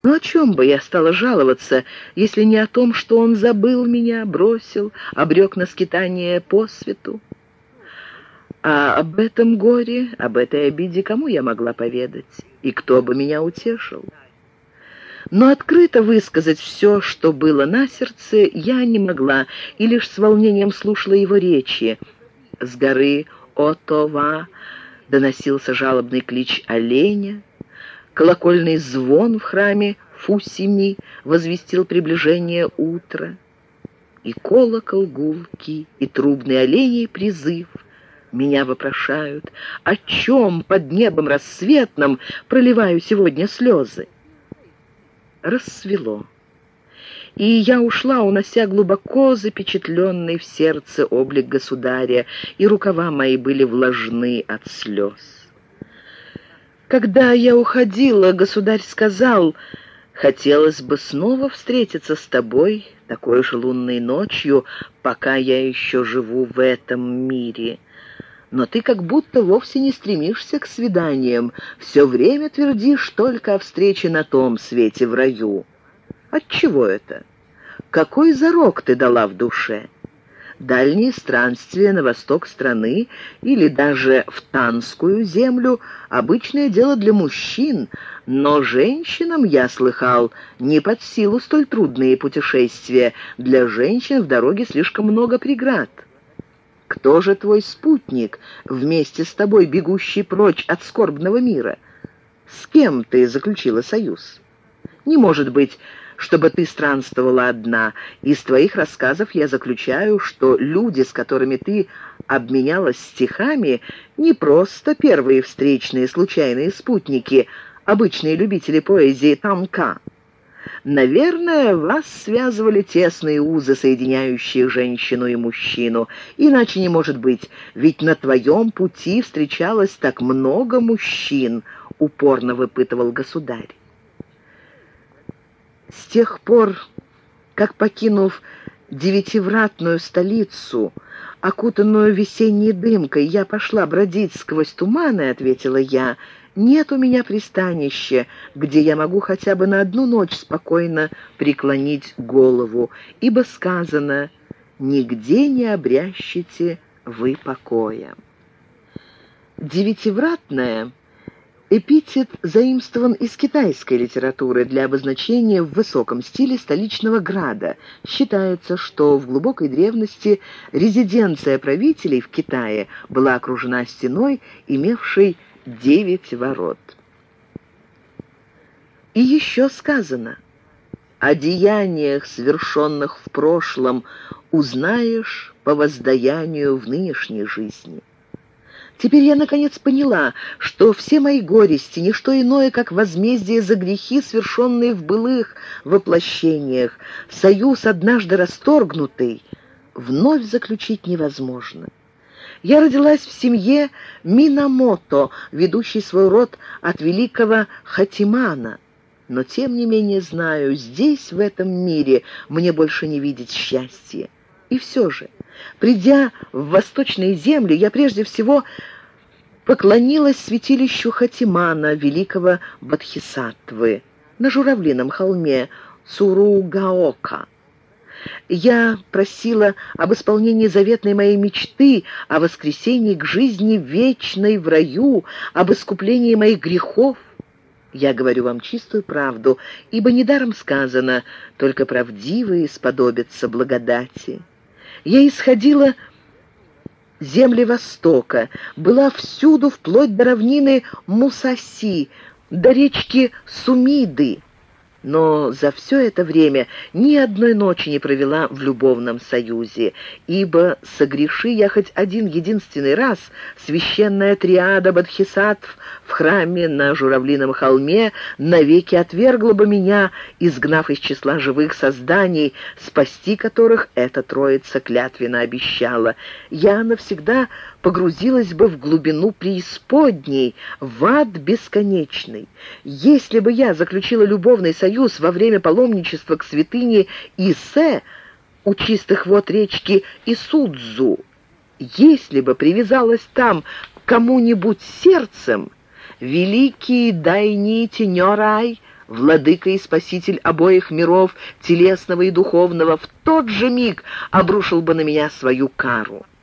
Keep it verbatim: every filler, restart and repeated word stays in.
Но о чем бы я стала жаловаться, если не о том, что он забыл меня, бросил, обрек на скитание по свету? А об этом горе, об этой обиде кому я могла поведать? И кто бы меня утешил? Но открыто высказать все, что было на сердце, я не могла, и лишь с волнением слушала его речи. С горы Отова доносился жалобный клич оленя, колокольный звон в храме Фусими возвестил приближение утра, и колокол гулкий, и трубный оленей призыв меня вопрошают, о чем под небом рассветным проливаю сегодня слезы. Рассвело, и я ушла, унося глубоко запечатленный в сердце облик государя, и рукава мои были влажны от слез. Когда я уходила, государь сказал: «Хотелось бы снова встретиться с тобой такой же лунной ночью, пока я еще живу в этом мире. Но ты как будто вовсе не стремишься к свиданиям, все время твердишь только о встрече на том свете, в раю. Отчего это? Какой зарок ты дала в душе? Дальние странствия на восток страны или даже в Танскую землю — обычное дело для мужчин, но женщинам, я слыхал, не под силу столь трудные путешествия. Для женщин в дороге слишком много преград. Кто же твой спутник, вместе с тобой бегущий прочь от скорбного мира? С кем ты заключила союз? Не может быть, чтобы ты странствовала одна. Из твоих рассказов я заключаю, что люди, с которыми ты обменялась стихами, не просто первые встречные случайные спутники, обычные любители поэзии тамка. Наверное, вас связывали тесные узы, соединяющие женщину и мужчину. Иначе не может быть, ведь на твоем пути встречалось так много мужчин, упорно выпытывал государь. С тех пор, как, покинув девятивратную столицу, окутанную весенней дымкой, я пошла бродить сквозь туманы, ответила я, нет у меня пристанища, где я могу хотя бы на одну ночь спокойно преклонить голову, ибо сказано: «Нигде не обрящите вы покоя». Девятивратная — эпитет заимствован из китайской литературы для обозначения в высоком стиле столичного града. Считается, что в глубокой древности резиденция правителей в Китае была окружена стеной, имевшей девять ворот. И еще сказано: «О деяниях, совершенных в прошлом, узнаешь по воздаянию в нынешней жизни». Теперь я наконец поняла, что все мои горести — не что иное, как возмездие за грехи, совершенные в былых воплощениях. Союз, однажды расторгнутый, вновь заключить невозможно. Я родилась в семье Минамото, ведущей свой род от великого Хатимана. Но тем не менее знаю, здесь, в этом мире, мне больше не видеть счастья. И все же, придя в восточные земли, я прежде всего поклонилась святилищу Хатимана, великого Бодхисаттвы, на журавлином холме Цуругаока. Я просила об исполнении заветной моей мечты, о воскресении к жизни вечной в раю, об искуплении моих грехов. Я говорю вам чистую правду, ибо недаром сказано: «Только правдивые сподобятся благодати». Я исходила земли Востока, была всюду, вплоть до равнины Мусаси, до речки Сумиды, но за все это время ни одной ночи не провела в любовном союзе, ибо, согреши я хоть один единственный раз, священная триада бодхисаттв в храме на Журавлином холме навеки отвергла бы меня, изгнав из числа живых созданий, спасти которых эта троица клятвенно обещала. Я навсегда погрузилась бы в глубину преисподней, в ад бесконечный. Если бы я заключила любовный союз во время паломничества к святыне Исе у чистых вод речки Исудзу, если бы привязалась там к кому-нибудь сердцем, великий Дайни Тенёрай владыка и спаситель обоих миров, телесного и духовного, в тот же миг обрушил бы на меня свою кару.